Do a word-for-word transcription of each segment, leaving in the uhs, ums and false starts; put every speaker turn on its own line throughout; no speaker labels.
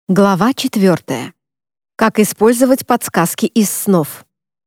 Глава четвертая. Как использовать подсказки из снов.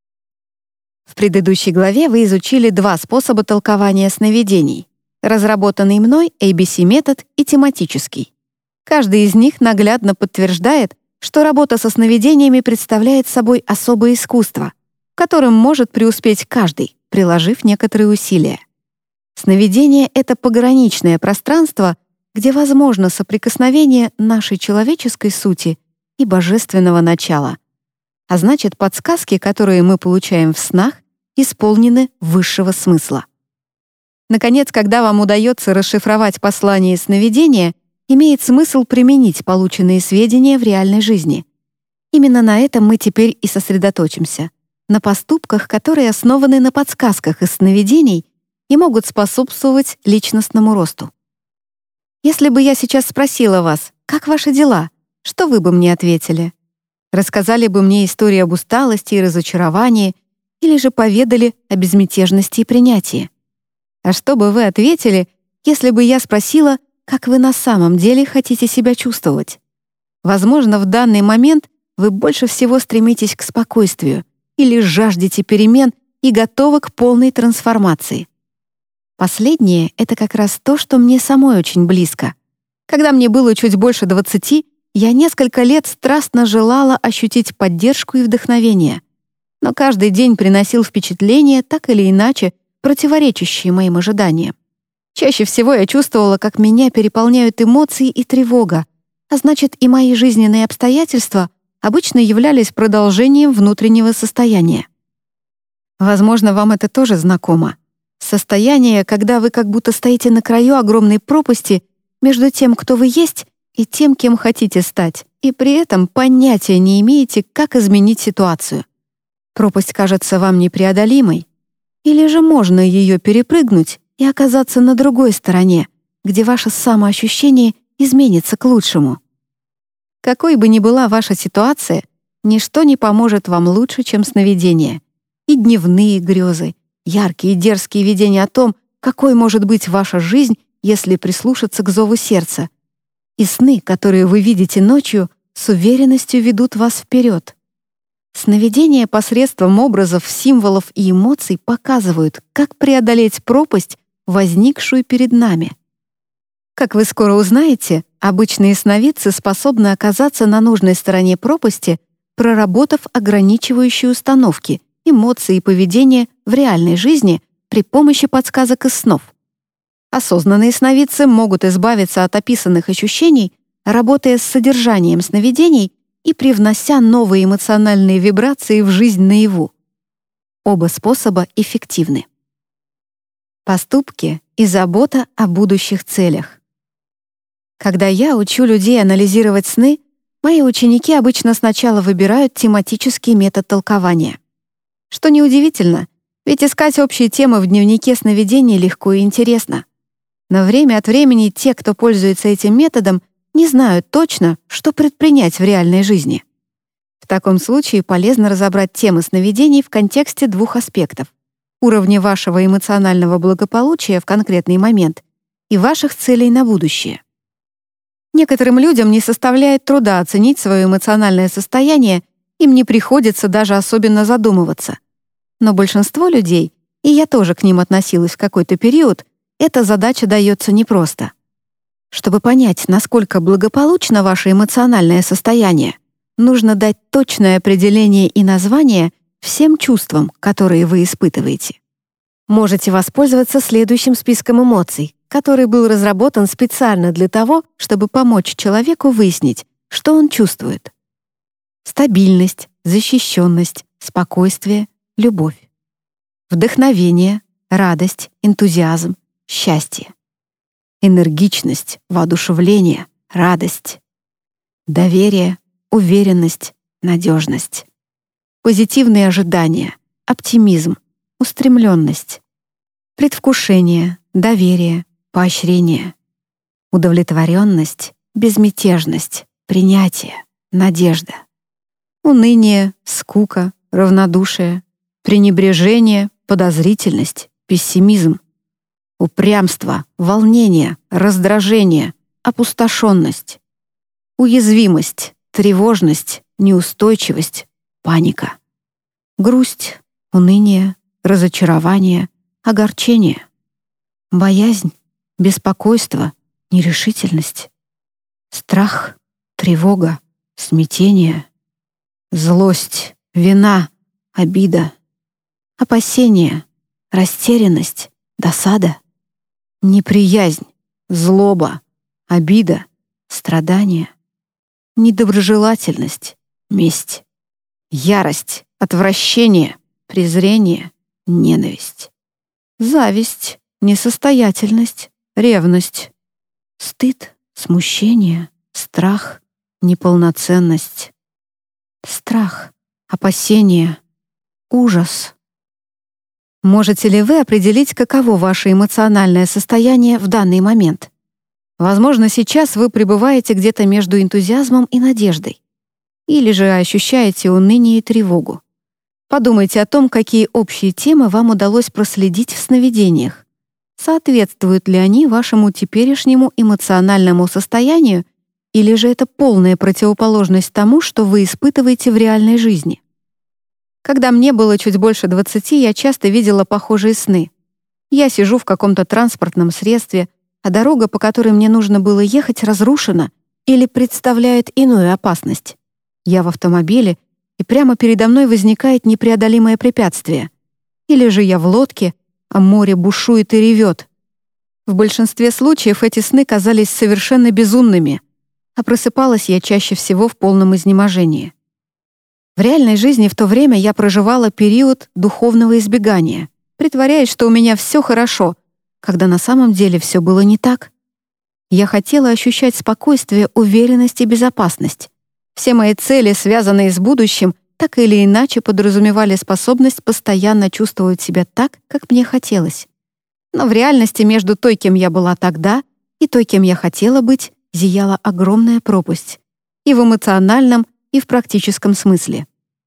В предыдущей главе вы изучили два способа толкования сновидений, разработанный мной эй би си-метод и тематический. Каждый из них наглядно подтверждает, что работа со сновидениями представляет собой особое искусство, в котором может преуспеть каждый, приложив некоторые усилия. Сновидение — это пограничное пространство, где возможно соприкосновение нашей человеческой сути и божественного начала. А значит, подсказки, которые мы получаем в снах, исполнены высшего смысла. Наконец, когда вам удается расшифровать послание сновидения, имеет смысл применить полученные сведения в реальной жизни. Именно на этом мы теперь и сосредоточимся, на поступках, которые основаны на подсказках из сновидений и могут способствовать личностному росту. Если бы я сейчас спросила вас, как ваши дела, что вы бы мне ответили? Рассказали бы мне историю об усталости и разочаровании или же поведали о безмятежности и принятии? А что бы вы ответили, если бы я спросила, как вы на самом деле хотите себя чувствовать? Возможно, в данный момент вы больше всего стремитесь к спокойствию или жаждете перемен и готовы к полной трансформации. Последнее — это как раз то, что мне самой очень близко. Когда мне было чуть больше двадцати, я несколько лет страстно желала ощутить поддержку и вдохновение. Но каждый день приносил впечатления, так или иначе, противоречащие моим ожиданиям. Чаще всего я чувствовала, как меня переполняют эмоции и тревога, а значит, и мои жизненные обстоятельства обычно являлись продолжением внутреннего состояния. Возможно, вам это тоже знакомо. Состояние, когда вы как будто стоите на краю огромной пропасти между тем, кто вы есть, и тем, кем хотите стать, и при этом понятия не имеете, как изменить ситуацию. Пропасть кажется вам непреодолимой. Или же можно ее перепрыгнуть и оказаться на другой стороне, где ваше самоощущение изменится к лучшему. Какой бы ни была ваша ситуация, ничто не поможет вам лучше, чем сновидения. И дневные грезы, яркие и дерзкие видения о том, какой может быть ваша жизнь, если прислушаться к зову сердца. И сны, которые вы видите ночью, с уверенностью ведут вас вперед. Сновидения посредством образов, символов и эмоций показывают, как преодолеть пропасть, возникшую перед нами. Как вы скоро узнаете, обычные сновидцы способны оказаться на нужной стороне пропасти, проработав ограничивающие установки, эмоции и поведение в реальной жизни при помощи подсказок из снов. Осознанные сновидцы могут избавиться от описанных ощущений, работая с содержанием сновидений и привнося новые эмоциональные вибрации в жизнь наяву. Оба способа эффективны. Поступки и забота о будущих целях. Когда я учу людей анализировать сны, мои ученики обычно сначала выбирают тематический метод толкования. Что неудивительно, ведь искать общие темы в дневнике сновидений легко и интересно. Но время от времени те, кто пользуется этим методом, не знают точно, что предпринять в реальной жизни. В таком случае полезно разобрать темы сновидений в контексте двух аспектов: уровня вашего эмоционального благополучия в конкретный момент и ваших целей на будущее. Некоторым людям не составляет труда оценить свое эмоциональное состояние, им не приходится даже особенно задумываться. Но большинство людей, и я тоже к ним относилась в какой-то период, эта задача дается непросто. Чтобы понять, насколько благополучно ваше эмоциональное состояние, нужно дать точное определение и название всем чувствам, которые вы испытываете. Можете воспользоваться следующим списком эмоций, который был разработан специально для того, чтобы помочь человеку выяснить, что он чувствует. Стабильность, защищенность, спокойствие, любовь. Вдохновение, радость, энтузиазм, счастье. Энергичность, воодушевление, радость. Доверие, уверенность, надежность. Позитивные ожидания, оптимизм, устремленность. Предвкушение, доверие, поощрение. Удовлетворенность, безмятежность, принятие, надежда. Уныние, скука, равнодушие, пренебрежение, подозрительность, пессимизм. Упрямство, волнение, раздражение, опустошенность. уязвимость, тревожность, неустойчивость, паника, грусть, уныние, разочарование, огорчение, боязнь, беспокойство, нерешительность, страх, тревога, смятение, злость, вина, обида, опасение, растерянность, досада, неприязнь, злоба, обида, страдание, недоброжелательность, месть, ярость, отвращение, презрение, ненависть, зависть, несостоятельность, ревность, стыд, смущение, страх, неполноценность, страх, опасение, ужас. Можете ли вы определить, каково ваше эмоциональное состояние в данный момент? Возможно, сейчас вы пребываете где-то между энтузиазмом и надеждой. Или же ощущаете уныние и тревогу. Подумайте о том, какие общие темы вам удалось проследить в сновидениях. Соответствуют ли они вашему теперешнему эмоциональному состоянию, или же это полная противоположность тому, что вы испытываете в реальной жизни? Когда мне было чуть больше двадцати, я часто видела похожие сны. Я сижу в каком-то транспортном средстве, а дорога, по которой мне нужно было ехать, разрушена или представляет иную опасность. Я в автомобиле, и прямо передо мной возникает непреодолимое препятствие. Или же я в лодке, а море бушует и ревет. В большинстве случаев эти сны казались совершенно безумными, а просыпалась я чаще всего в полном изнеможении. В реальной жизни в то время я проживала период духовного избегания, притворяясь, что у меня все хорошо, когда на самом деле все было не так. Я хотела ощущать спокойствие, уверенность и безопасность. Все мои цели, связанные с будущим, так или иначе подразумевали способность постоянно чувствовать себя так, как мне хотелось. Но в реальности между той, кем я была тогда, и той, кем я хотела быть, зияла огромная пропасть. И в эмоциональном, и в практическом смысле.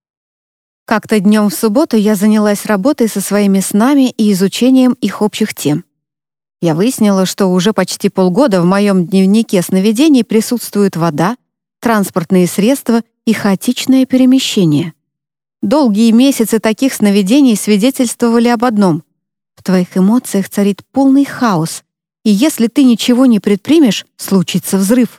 Как-то днем в субботу я занялась работой со своими снами и изучением их общих тем. Я выяснила, что уже почти полгода в моем дневнике сновидений присутствует вода, транспортные средства и хаотичное перемещение. Долгие месяцы таких сновидений свидетельствовали об одном: в твоих эмоциях царит полный хаос, и если ты ничего не предпримешь, случится взрыв.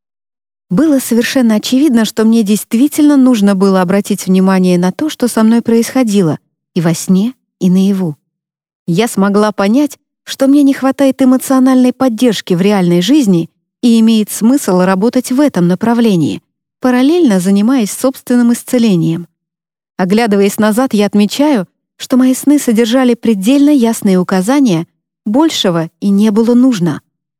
Было совершенно очевидно, что мне действительно нужно было обратить внимание на то, что со мной происходило, и во сне, и наяву. Я смогла понять, что мне не хватает эмоциональной поддержки в реальной жизни и имеет смысл работать в этом направлении, параллельно занимаясь собственным исцелением. Оглядываясь назад, я отмечаю, что мои сны содержали предельно ясные указания, большего и не было нужно.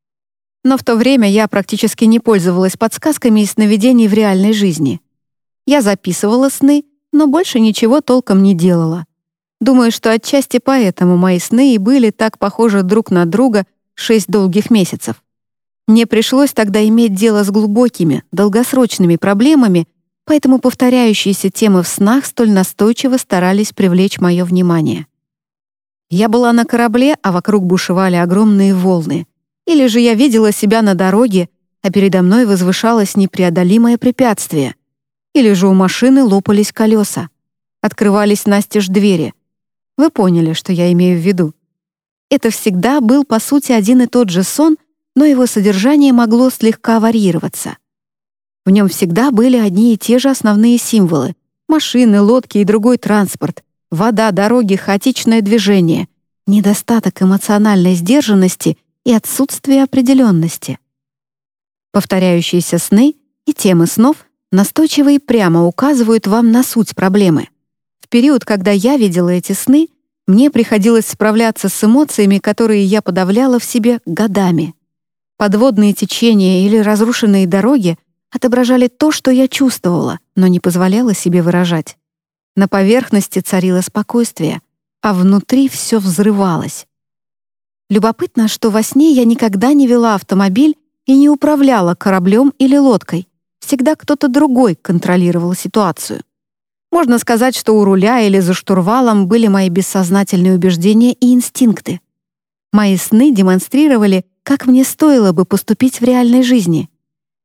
Но в то время я практически не пользовалась подсказками из сновидений в реальной жизни. Я записывала сны, но больше ничего толком не делала. Думаю, что отчасти поэтому мои сны и были так похожи друг на друга шесть долгих месяцев. Мне пришлось тогда иметь дело с глубокими, долгосрочными проблемами, поэтому повторяющиеся темы в снах столь настойчиво старались привлечь мое внимание. Я была на корабле, а вокруг бушевали огромные волны. Или же я видела себя на дороге, а передо мной возвышалось непреодолимое препятствие. Или же у машины лопались колеса. Открывались настежь двери. Вы поняли, что я имею в виду. Это всегда был, по сути, один и тот же сон, но его содержание могло слегка варьироваться. В нем всегда были одни и те же основные символы: машины, лодки и другой транспорт, вода, дороги, хаотичное движение, недостаток эмоциональной сдержанности и отсутствие определенности. Повторяющиеся сны и темы снов настойчиво и прямо указывают вам на суть проблемы. В период, когда я видела эти сны, мне приходилось справляться с эмоциями, которые я подавляла в себе годами. Подводные течения или разрушенные дороги отображали то, что я чувствовала, но не позволяла себе выражать. На поверхности царило спокойствие, а внутри все взрывалось. Любопытно, что во сне я никогда не вела автомобиль и не управляла кораблем или лодкой. Всегда кто-то другой контролировал ситуацию. Можно сказать, что у руля или за штурвалом были мои бессознательные убеждения и инстинкты. Мои сны демонстрировали, как мне стоило бы поступить в реальной жизни.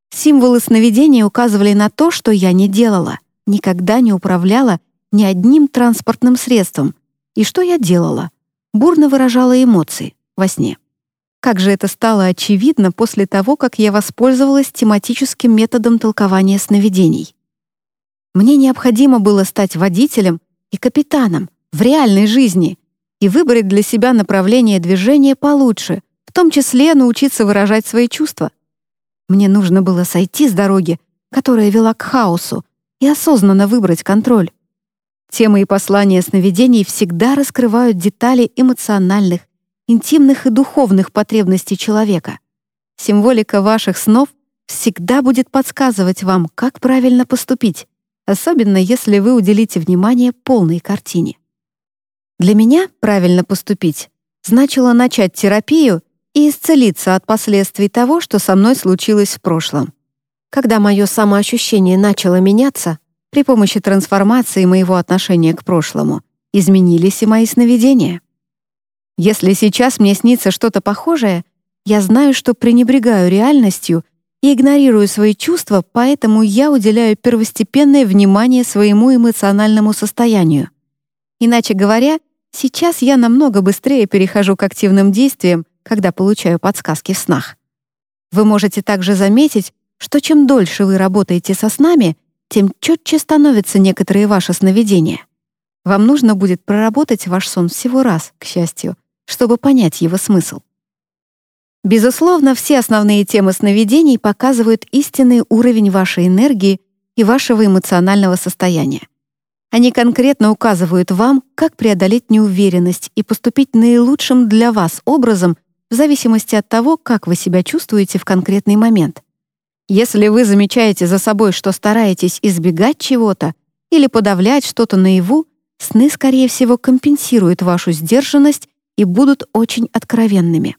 Символы сновидений указывали на то, что я не делала, никогда не управляла ни одним транспортным средством. И что я делала? Бурно выражала эмоции во сне. Как же это стало очевидно после того, как я воспользовалась тематическим методом толкования сновидений. Мне необходимо было стать водителем и капитаном в реальной жизни и выбрать для себя направление движения получше, в том числе научиться выражать свои чувства. Мне нужно было сойти с дороги, которая вела к хаосу, и осознанно выбрать контроль. Темы и послания сновидений всегда раскрывают детали эмоциональных, интимных и духовных потребностей человека. Символика ваших снов всегда будет подсказывать вам, как правильно поступить, особенно если вы уделите внимание полной картине. Для меня правильно поступить значило начать терапию и исцелиться от последствий того, что со мной случилось в прошлом. Когда мое самоощущение начало меняться, при помощи трансформации моего отношения к прошлому изменились и мои сновидения. Если сейчас мне снится что-то похожее, я знаю, что пренебрегаю реальностью и игнорирую свои чувства, поэтому я уделяю первостепенное внимание своему эмоциональному состоянию. Иначе говоря, сейчас я намного быстрее перехожу к активным действиям, когда получаю подсказки в снах. Вы можете также заметить, что чем дольше вы работаете со снами, тем четче становятся некоторые ваши сновидения. Вам нужно будет проработать ваш сон всего раз, к счастью, чтобы понять его смысл. Безусловно, все основные темы сновидений показывают истинный уровень вашей энергии и вашего эмоционального состояния. Они конкретно указывают вам, как преодолеть неуверенность и поступить наилучшим для вас образом в зависимости от того, как вы себя чувствуете в конкретный момент. Если вы замечаете за собой, что стараетесь избегать чего-то или подавлять что-то наяву, сны, скорее всего, компенсируют вашу сдержанность и будут очень откровенными.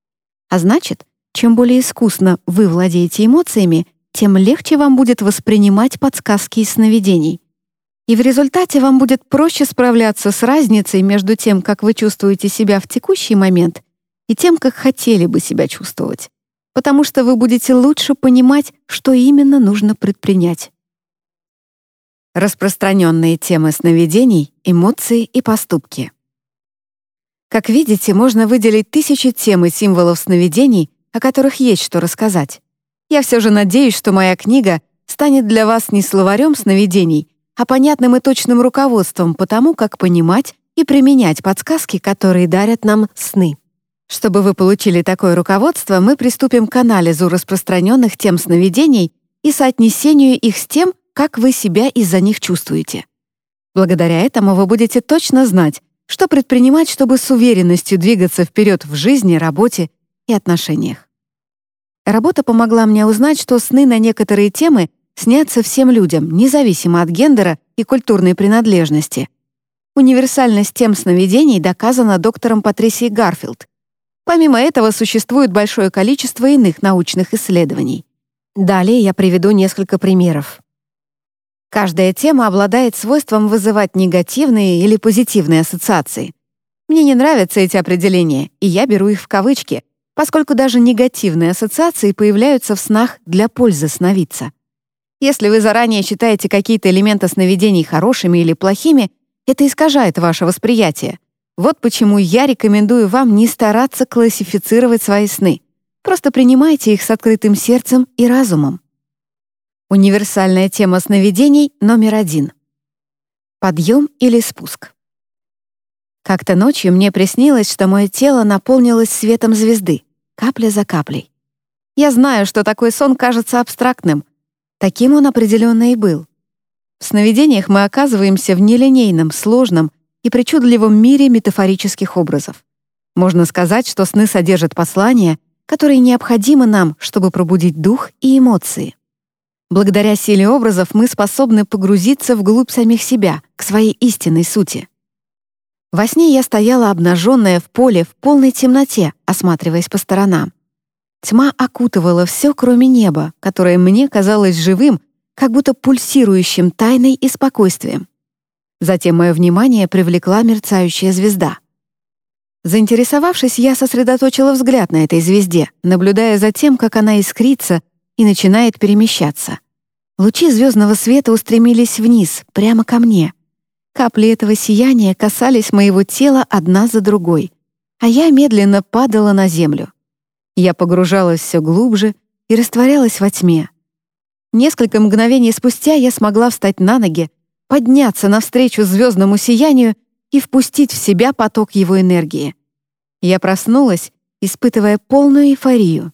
А значит, чем более искусно вы владеете эмоциями, тем легче вам будет воспринимать подсказки из сновидений. И в результате вам будет проще справляться с разницей между тем, как вы чувствуете себя в текущий момент, и тем, как хотели бы себя чувствовать, потому что вы будете лучше понимать, что именно нужно предпринять. Распространенные темы сновидений, эмоции и поступки. Как видите, можно выделить тысячи тем и символов сновидений, о которых есть что рассказать. Я все же надеюсь, что моя книга станет для вас не словарем сновидений, а понятным и точным руководством по тому, как понимать и применять подсказки, которые дарят нам сны. Чтобы вы получили такое руководство, мы приступим к анализу распространенных тем сновидений и соотнесению их с тем, как вы себя из-за них чувствуете. Благодаря этому вы будете точно знать, что предпринимать, чтобы с уверенностью двигаться вперед в жизни, работе и отношениях. Работа помогла мне узнать, что сны на некоторые темы снятся всем людям, независимо от гендера и культурной принадлежности. Универсальность тем сновидений доказана доктором Патрисией Гарфилд. Помимо этого, существует большое количество иных научных исследований. Далее я приведу несколько примеров. Каждая тема обладает свойством вызывать негативные или позитивные ассоциации. Мне не нравятся эти определения, и я беру их в кавычки, поскольку даже негативные ассоциации появляются в снах для пользы сновидца. Если вы заранее считаете какие-то элементы сновидений хорошими или плохими, это искажает ваше восприятие. Вот почему я рекомендую вам не стараться классифицировать свои сны. Просто принимайте их с открытым сердцем и разумом. Универсальная тема сновидений номер один. Подъем или спуск. Как-то ночью мне приснилось, что мое тело наполнилось светом звезды, капля за каплей. Я знаю, что такой сон кажется абстрактным. Таким он определенно и был. В сновидениях мы оказываемся в нелинейном, сложном и причудливом мире метафорических образов. Можно сказать, что сны содержат послания, которые необходимы нам, чтобы пробудить дух и эмоции. Благодаря силе образов мы способны погрузиться вглубь самих себя, к своей истинной сути. Во сне я стояла обнаженная в поле в полной темноте, осматриваясь по сторонам. Тьма окутывала все, кроме неба, которое мне казалось живым, как будто пульсирующим тайной и спокойствием. Затем мое внимание привлекла мерцающая звезда. Заинтересовавшись, я сосредоточила взгляд на этой звезде, наблюдая за тем, как она искрится, и начинает перемещаться. Лучи звездного света устремились вниз, прямо ко мне. Капли этого сияния касались моего тела одна за другой, а я медленно падала на землю. Я погружалась все глубже и растворялась во тьме. Несколько мгновений спустя я смогла встать на ноги, подняться навстречу звездному сиянию и впустить в себя поток его энергии. Я проснулась, испытывая полную эйфорию.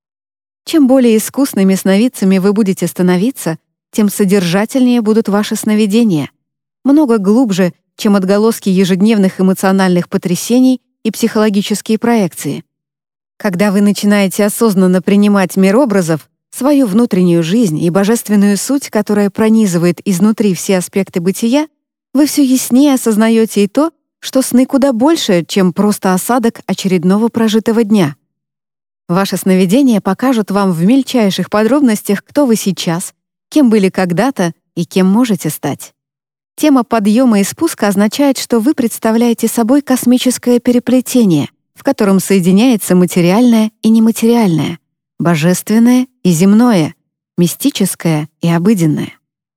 Чем более искусными сновидцами вы будете становиться, тем содержательнее будут ваши сновидения, много глубже, чем отголоски ежедневных эмоциональных потрясений и психологические проекции. Когда вы начинаете осознанно принимать мир образов, свою внутреннюю жизнь и божественную суть, которая пронизывает изнутри все аспекты бытия, вы все яснее осознаете и то, что сны куда больше, чем просто осадок очередного прожитого дня. Ваши сновидения покажут вам в мельчайших подробностях, кто вы сейчас, кем были когда-то и кем можете стать. Тема подъема и спуска означает, что вы представляете собой космическое переплетение, в котором соединяется материальное и нематериальное, божественное и земное, мистическое и обыденное.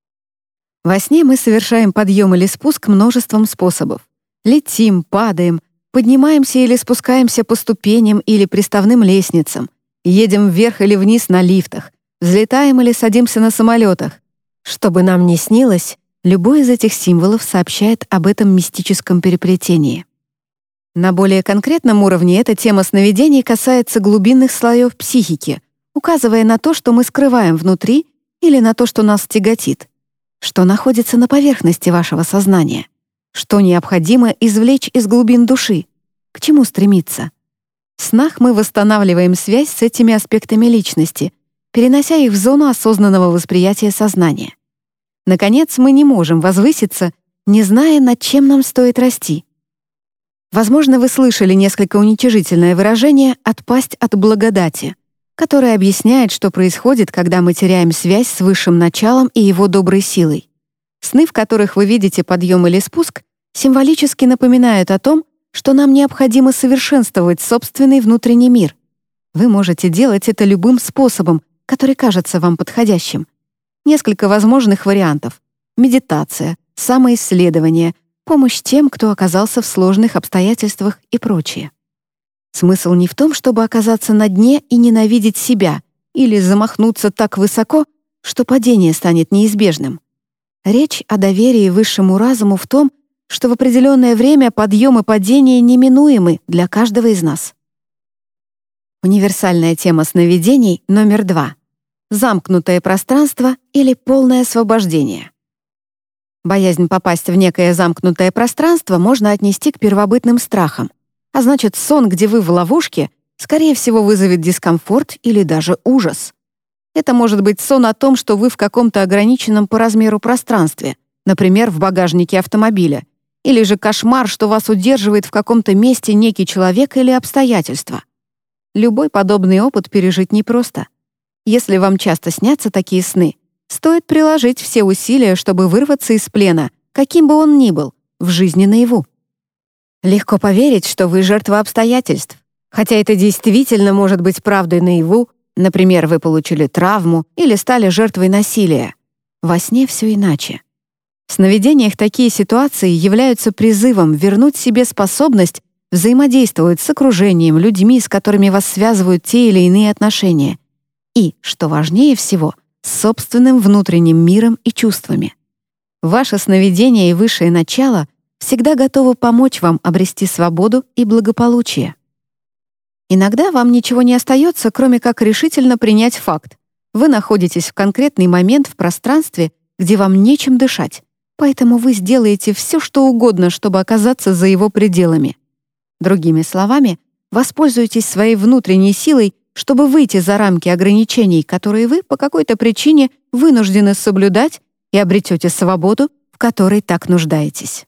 Во сне мы совершаем подъем или спуск множеством способов. Летим, падаем, поднимаемся или спускаемся по ступеням или приставным лестницам, едем вверх или вниз на лифтах, взлетаем или садимся на самолетах. Что бы нам ни снилось, любой из этих символов сообщает об этом мистическом переплетении. На более конкретном уровне эта тема сновидений касается глубинных слоев психики, указывая на то, что мы скрываем внутри, или на то, что нас тяготит, что находится на поверхности вашего сознания, что необходимо извлечь из глубин души, к чему стремиться. В снах мы восстанавливаем связь с этими аспектами личности, перенося их в зону осознанного восприятия сознания. Наконец, мы не можем возвыситься, не зная, над чем нам стоит расти. Возможно, вы слышали несколько уничижительное выражение «отпасть от благодати», которое объясняет, что происходит, когда мы теряем связь с высшим началом и его доброй силой. Сны, в которых вы видите подъем или спуск, символически напоминают о том, что нам необходимо совершенствовать собственный внутренний мир. Вы можете делать это любым способом, который кажется вам подходящим. Несколько возможных вариантов: медитация, самоисследование, помощь тем, кто оказался в сложных обстоятельствах и прочее. Смысл не в том, чтобы оказаться на дне и ненавидеть себя или замахнуться так высоко, что падение станет неизбежным. Речь о доверии высшему разуму в том, что в определенное время подъем и падение неминуемы для каждого из нас. Универсальная тема сновидений номер два. Замкнутое пространство или полное освобождение. Боязнь попасть в некое замкнутое пространство можно отнести к первобытным страхам, а значит, сон, где вы в ловушке, скорее всего, вызовет дискомфорт или даже ужас. Это может быть сон о том, что вы в каком-то ограниченном по размеру пространстве, например, в багажнике автомобиля, или же кошмар, что вас удерживает в каком-то месте некий человек или обстоятельства. Любой подобный опыт пережить непросто. Если вам часто снятся такие сны, стоит приложить все усилия, чтобы вырваться из плена, каким бы он ни был, в жизни наяву. Легко поверить, что вы жертва обстоятельств, хотя это действительно может быть правдой наяву. Например, вы получили травму или стали жертвой насилия. Во сне все иначе. В сновидениях такие ситуации являются призывом вернуть себе способность взаимодействовать с окружением, людьми, с которыми вас связывают те или иные отношения, и, что важнее всего, с собственным внутренним миром и чувствами. Ваше сновидение и высшее начало всегда готовы помочь вам обрести свободу и благополучие. Иногда вам ничего не остается, кроме как решительно принять факт. Вы находитесь в конкретный момент в пространстве, где вам нечем дышать, поэтому вы сделаете все, что угодно, чтобы оказаться за его пределами. Другими словами, воспользуйтесь своей внутренней силой, чтобы выйти за рамки ограничений, которые вы по какой-то причине вынуждены соблюдать, и обретете свободу, в которой так нуждаетесь.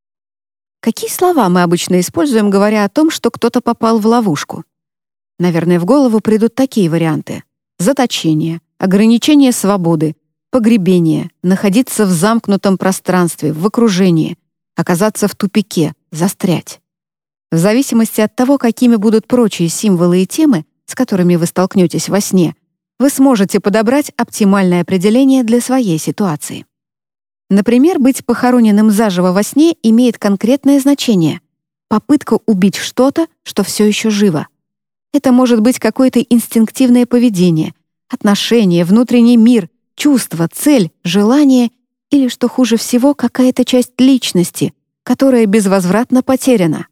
Какие слова мы обычно используем, говоря о том, что кто-то попал в ловушку? Наверное, в голову придут такие варианты: заточение, ограничение свободы, погребение, находиться в замкнутом пространстве, в окружении, оказаться в тупике, застрять. В зависимости от того, какими будут прочие символы и темы, с которыми вы столкнетесь во сне, вы сможете подобрать оптимальное определение для своей ситуации. Например, быть похороненным заживо во сне имеет конкретное значение — попытка убить что-то, что все еще живо. Это может быть какое-то инстинктивное поведение, отношение, внутренний мир, чувство, цель, желание или, что хуже всего, какая-то часть личности, которая безвозвратно потеряна.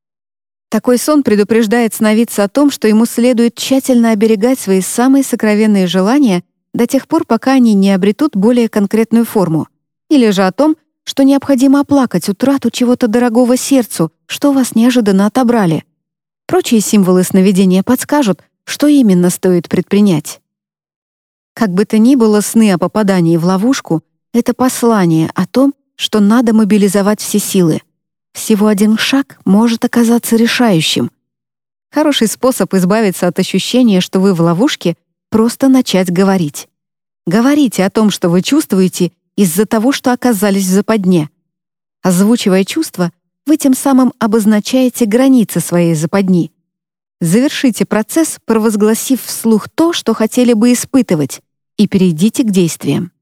Такой сон предупреждает сновидца о том, что ему следует тщательно оберегать свои самые сокровенные желания до тех пор, пока они не обретут более конкретную форму, или же о том, что необходимо оплакать утрату чего-то дорогого сердцу, что вас неожиданно отобрали. Прочие символы сновидения подскажут, что именно стоит предпринять. Как бы то ни было, сны о попадании в ловушку — это послание о том, что надо мобилизовать все силы. Всего один шаг может оказаться решающим. Хороший способ избавиться от ощущения, что вы в ловушке — просто начать говорить. Говорите о том, что вы чувствуете из-за того, что оказались в западне. Озвучивая чувства, вы тем самым обозначаете границы своей западни. Завершите процесс, провозгласив вслух то, что хотели бы испытывать, и перейдите к действиям.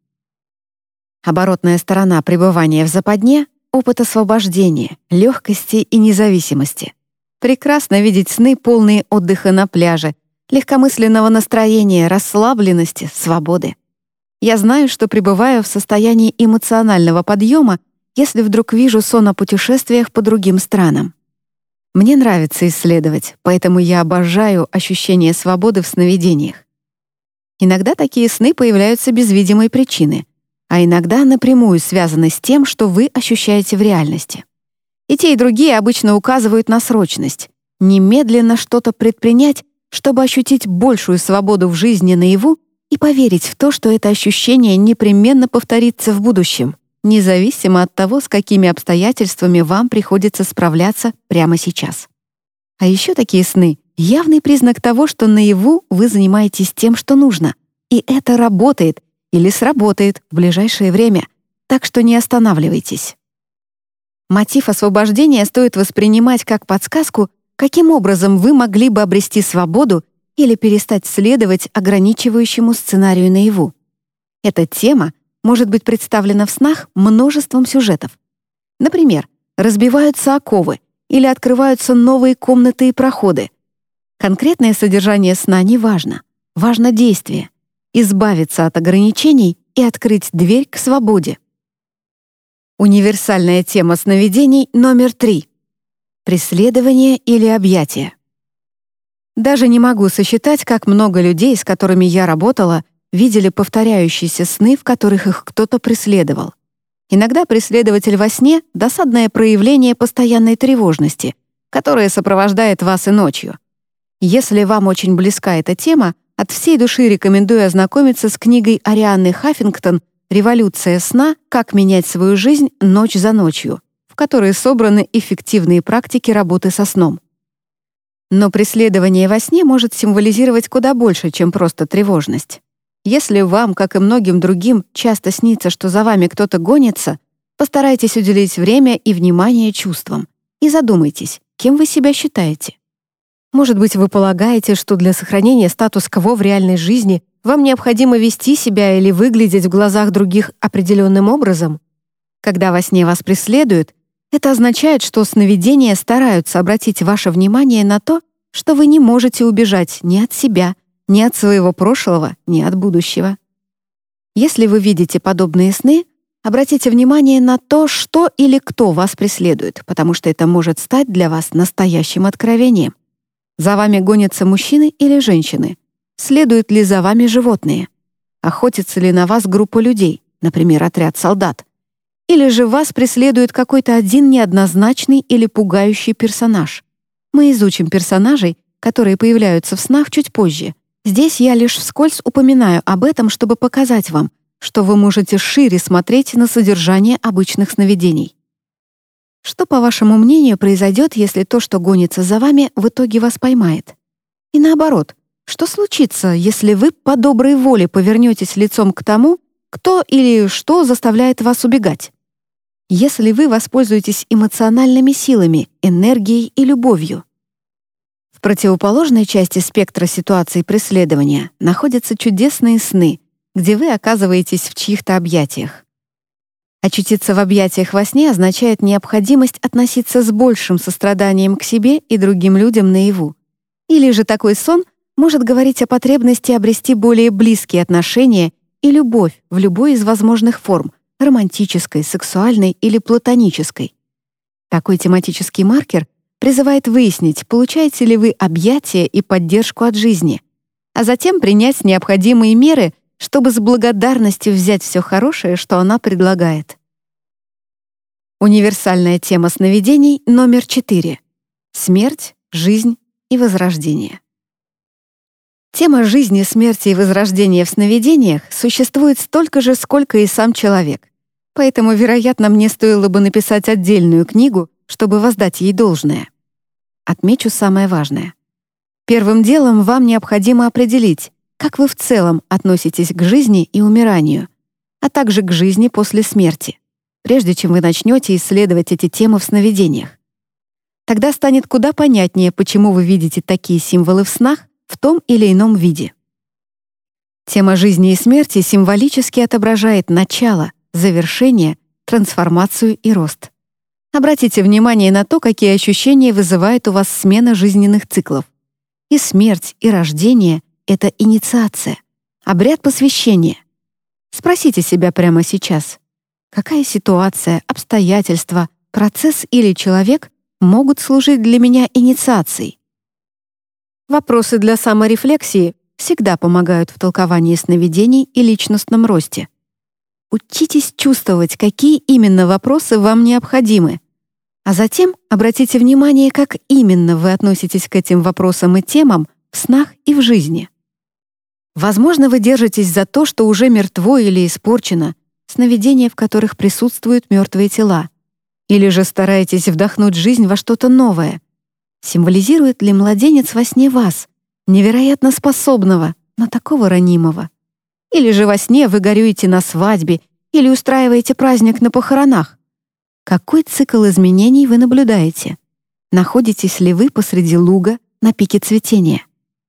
Оборотная сторона пребывания в западне — опыт освобождения, легкости и независимости. Прекрасно видеть сны, полные отдыха на пляже, легкомысленного настроения, расслабленности, свободы. Я знаю, что пребываю в состоянии эмоционального подъема, если вдруг вижу сон о путешествиях по другим странам. Мне нравится исследовать, поэтому я обожаю ощущение свободы в сновидениях. Иногда такие сны появляются без видимой причины, а иногда напрямую связаны с тем, что вы ощущаете в реальности. И те, и другие обычно указывают на срочность, немедленно что-то предпринять, чтобы ощутить большую свободу в жизни наяву и поверить в то, что это ощущение непременно повторится в будущем, независимо от того, с какими обстоятельствами вам приходится справляться прямо сейчас. А еще такие сны — явный признак того, что наяву вы занимаетесь тем, что нужно, и это работает или сработает в ближайшее время, так что не останавливайтесь. Мотив освобождения стоит воспринимать как подсказку, каким образом вы могли бы обрести свободу или перестать следовать ограничивающему сценарию наяву. Эта тема может быть представлена в снах множеством сюжетов. Например, разбиваются оковы или открываются новые комнаты и проходы. Конкретное содержание сна не важно. Важно действие — избавиться от ограничений и открыть дверь к свободе. Универсальная тема сновидений номер три. Преследование или объятие. Даже не могу сосчитать, как много людей, с которыми я работала, видели повторяющиеся сны, в которых их кто-то преследовал. Иногда преследователь во сне — досадное проявление постоянной тревожности, которое сопровождает вас и ночью. Если вам очень близка эта тема, от всей души рекомендую ознакомиться с книгой Арианны Хаффингтон «Революция сна. Как менять свою жизнь ночь за ночью», в которой собраны эффективные практики работы со сном. Но преследование во сне может символизировать куда больше, чем просто тревожность. Если вам, как и многим другим, часто снится, что за вами кто-то гонится, постарайтесь уделить время и внимание чувствам и задумайтесь, кем вы себя считаете. Может быть, вы полагаете, что для сохранения статус-кво в реальной жизни вам необходимо вести себя или выглядеть в глазах других определенным образом? Когда во сне вас преследуют, это означает, что сновидения стараются обратить ваше внимание на то, что вы не можете убежать ни от себя, ни от своего прошлого, ни от будущего. Если вы видите подобные сны, обратите внимание на то, что или кто вас преследует, потому что это может стать для вас настоящим откровением. За вами гонятся мужчины или женщины? Следуют ли за вами животные? Охотится ли на вас группа людей, например, отряд солдат? Или же вас преследует какой-то один неоднозначный или пугающий персонаж? Мы изучим персонажей, которые появляются в снах чуть позже. Здесь я лишь вскользь упоминаю об этом, чтобы показать вам, что вы можете шире смотреть на содержание обычных сновидений. Что, по вашему мнению, произойдет, если то, что гонится за вами, в итоге вас поймает? И наоборот, что случится, если вы по доброй воле повернетесь лицом к тому, кто или что заставляет вас убегать? Если вы воспользуетесь эмоциональными силами, энергией и любовью? В противоположной части спектра ситуаций преследования находятся чудесные сны, где вы оказываетесь в чьих-то объятиях. Очутиться в объятиях во сне означает необходимость относиться с большим состраданием к себе и другим людям наяву. Или же такой сон может говорить о потребности обрести более близкие отношения и любовь в любой из возможных форм — романтической, сексуальной или платонической. Такой тематический маркер призывает выяснить, получаете ли вы объятия и поддержку от жизни, а затем принять необходимые меры, чтобы с благодарностью взять все хорошее, что она предлагает. Универсальная тема сновидений номер четыре. Смерть, жизнь и возрождение. Тема жизни, смерти и возрождения в сновидениях существует столько же, сколько и сам человек. Поэтому, вероятно, мне стоило бы написать отдельную книгу, чтобы воздать ей должное. Отмечу самое важное. Первым делом вам необходимо определить, как вы в целом относитесь к жизни и умиранию, а также к жизни после смерти, прежде чем вы начнете исследовать эти темы в сновидениях. Тогда станет куда понятнее, почему вы видите такие символы в снах в том или ином виде. Тема жизни и смерти символически отображает начало, завершение, трансформацию и рост. Обратите внимание на то, какие ощущения вызывает у вас смена жизненных циклов. И смерть, и рождение — это инициация, обряд посвящения. Спросите себя прямо сейчас, какая ситуация, обстоятельства, процесс или человек могут служить для меня инициацией? Вопросы для саморефлексии всегда помогают в толковании сновидений и личностном росте. Учитесь чувствовать, какие именно вопросы вам необходимы, а затем обратите внимание, как именно вы относитесь к этим вопросам и темам в снах и в жизни. Возможно, вы держитесь за то, что уже мертво или испорчено, сновидения, в которых присутствуют мертвые тела, или же стараетесь вдохнуть жизнь во что-то новое. Символизирует ли младенец во сне вас, невероятно способного, но такого ранимого? Или же во сне вы горюете на свадьбе или устраиваете праздник на похоронах? Какой цикл изменений вы наблюдаете? Находитесь ли вы посреди луга на пике цветения?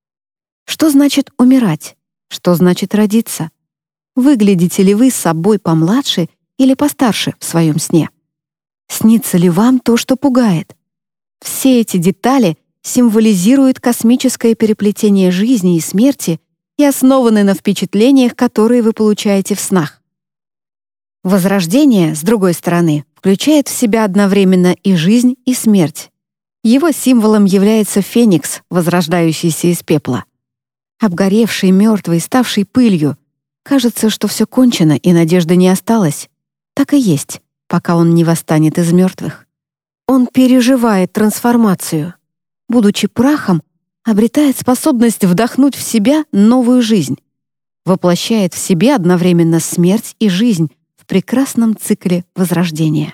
Что значит умирать? Что значит родиться? Выглядите ли вы собой помладше или постарше в своем сне? Снится ли вам то, что пугает? Все эти детали символизируют космическое переплетение жизни и смерти и основаны на впечатлениях, которые вы получаете в снах. Возрождение, с другой стороны, включает в себя одновременно и жизнь, и смерть. Его символом является феникс, возрождающийся из пепла. Обгоревший, мертвый, ставший пылью. Кажется, что все кончено и надежды не осталось. Так и есть, пока он не восстанет из мертвых. Он переживает трансформацию. Будучи прахом, обретает способность вдохнуть в себя новую жизнь. Воплощает в себе одновременно смерть и жизнь в прекрасном цикле возрождения.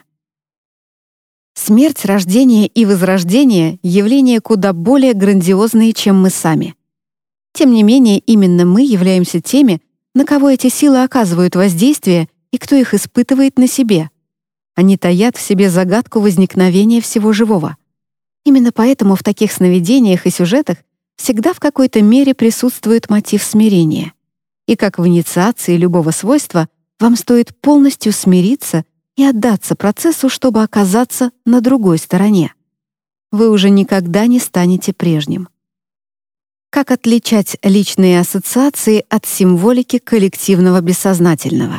Смерть, рождение и возрождение — явления куда более грандиозные, чем мы сами. Тем не менее, именно мы являемся теми, на кого эти силы оказывают воздействие и кто их испытывает на себе. Они таят в себе загадку возникновения всего живого. Именно поэтому в таких сновидениях и сюжетах всегда в какой-то мере присутствует мотив смирения. И как в инициации любого свойства, вам стоит полностью смириться и отдаться процессу, чтобы оказаться на другой стороне. Вы уже никогда не станете прежним. Как отличать личные ассоциации от символики коллективного бессознательного?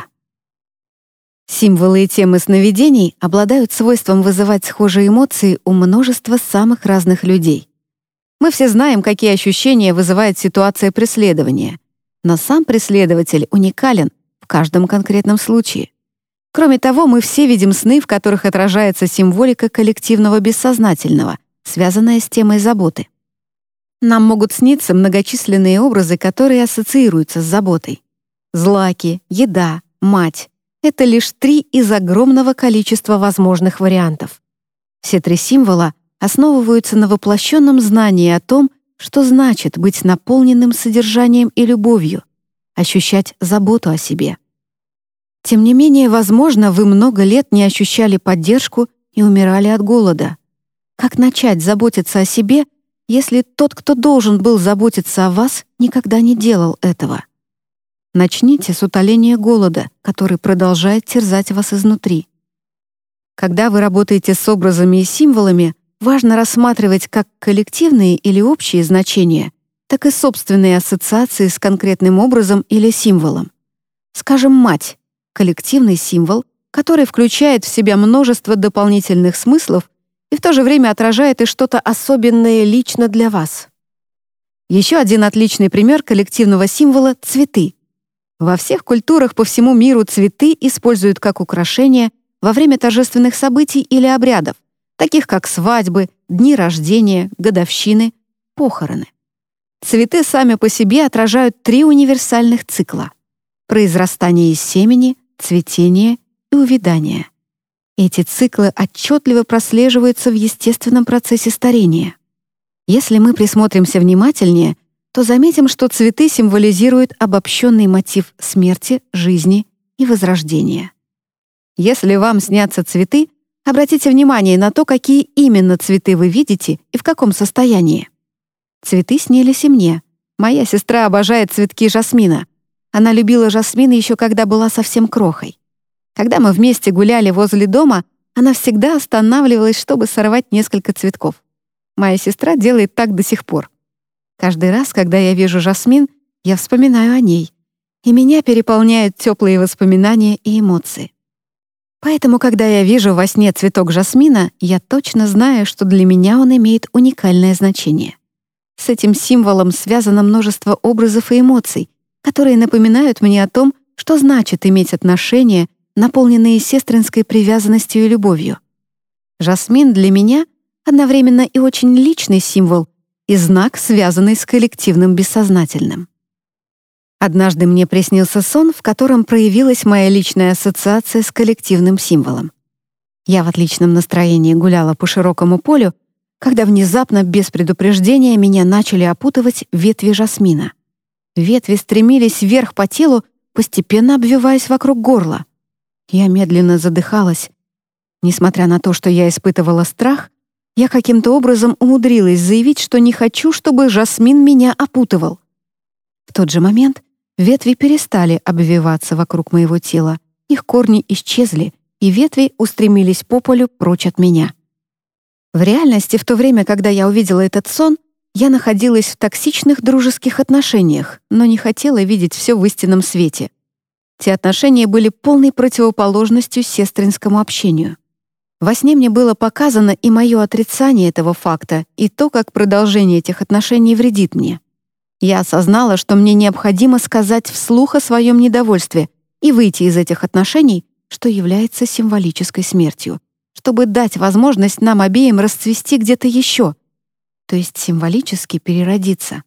Символы и темы сновидений обладают свойством вызывать схожие эмоции у множества самых разных людей. Мы все знаем, какие ощущения вызывает ситуация преследования, но сам преследователь уникален в каждом конкретном случае. Кроме того, мы все видим сны, в которых отражается символика коллективного бессознательного, связанная с темой заботы. Нам могут сниться многочисленные образы, которые ассоциируются с заботой. Злаки, еда, мать — это лишь три из огромного количества возможных вариантов. Все три символа основываются на воплощенном знании о том, что значит быть наполненным содержанием и любовью, ощущать заботу о себе. Тем не менее, возможно, вы много лет не ощущали поддержку и умирали от голода. Как начать заботиться о себе, если тот, кто должен был заботиться о вас, никогда не делал этого? Начните с утоления голода, который продолжает терзать вас изнутри. Когда вы работаете с образами и символами, важно рассматривать как коллективные или общие значения, так и собственные ассоциации с конкретным образом или символом. Скажем, мать — коллективный символ, который включает в себя множество дополнительных смыслов и в то же время отражает и что-то особенное лично для вас. Еще один отличный пример коллективного символа — цветы. Во всех культурах по всему миру цветы используют как украшения во время торжественных событий или обрядов, таких как свадьбы, дни рождения, годовщины, похороны. Цветы сами по себе отражают три универсальных цикла: произрастание из семени, цветение и увядание. Эти циклы отчетливо прослеживаются в естественном процессе старения. Если мы присмотримся внимательнее, то заметим, что цветы символизируют обобщенный мотив смерти, жизни и возрождения. Если вам снятся цветы, обратите внимание на то, какие именно цветы вы видите и в каком состоянии. Цветы снились и мне. Моя сестра обожает цветки жасмина. Она любила жасмин еще когда была совсем крохой. Когда мы вместе гуляли возле дома, она всегда останавливалась, чтобы сорвать несколько цветков. Моя сестра делает так до сих пор. Каждый раз, когда я вижу жасмин, я вспоминаю о ней, и меня переполняют теплые воспоминания и эмоции. Поэтому, когда я вижу во сне цветок жасмина, я точно знаю, что для меня он имеет уникальное значение. С этим символом связано множество образов и эмоций, которые напоминают мне о том, что значит иметь отношения, наполненные сестринской привязанностью и любовью. Жасмин для меня одновременно и очень личный символ, и знак, связанный с коллективным бессознательным. Однажды мне приснился сон, в котором проявилась моя личная ассоциация с коллективным символом. Я в отличном настроении гуляла по широкому полю, когда внезапно, без предупреждения, меня начали опутывать ветви жасмина. Ветви стремились вверх по телу, постепенно обвиваясь вокруг горла. Я медленно задыхалась. Несмотря на то, что я испытывала страх, я каким-то образом умудрилась заявить, что не хочу, чтобы жасмин меня опутывал. В тот же момент ветви перестали обвиваться вокруг моего тела, их корни исчезли, и ветви устремились по полю прочь от меня. В реальности, в то время, когда я увидела этот сон, я находилась в токсичных дружеских отношениях, но не хотела видеть все в истинном свете. Те отношения были полной противоположностью сестринскому общению. Во сне мне было показано и мое отрицание этого факта, и то, как продолжение этих отношений вредит мне. Я осознала, что мне необходимо сказать вслух о своем недовольстве и выйти из этих отношений, что является символической смертью, чтобы дать возможность нам обеим расцвести где-то еще, то есть символически переродиться.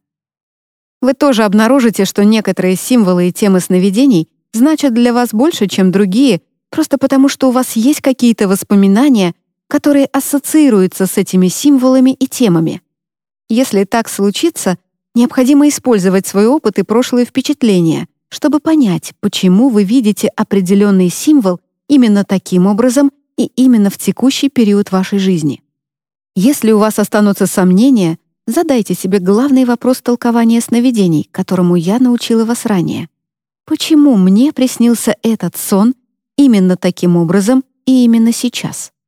Вы тоже обнаружите, что некоторые символы и темы сновидений значат для вас больше, чем другие, просто потому что у вас есть какие-то воспоминания, которые ассоциируются с этими символами и темами. Если так случится, необходимо использовать свой опыт и прошлые впечатления, чтобы понять, почему вы видите определенный символ именно таким образом и именно в текущий период вашей жизни. Если у вас останутся сомнения, задайте себе главный вопрос толкования сновидений, которому я научила вас ранее. Почему мне приснился этот сон именно таким образом и именно сейчас?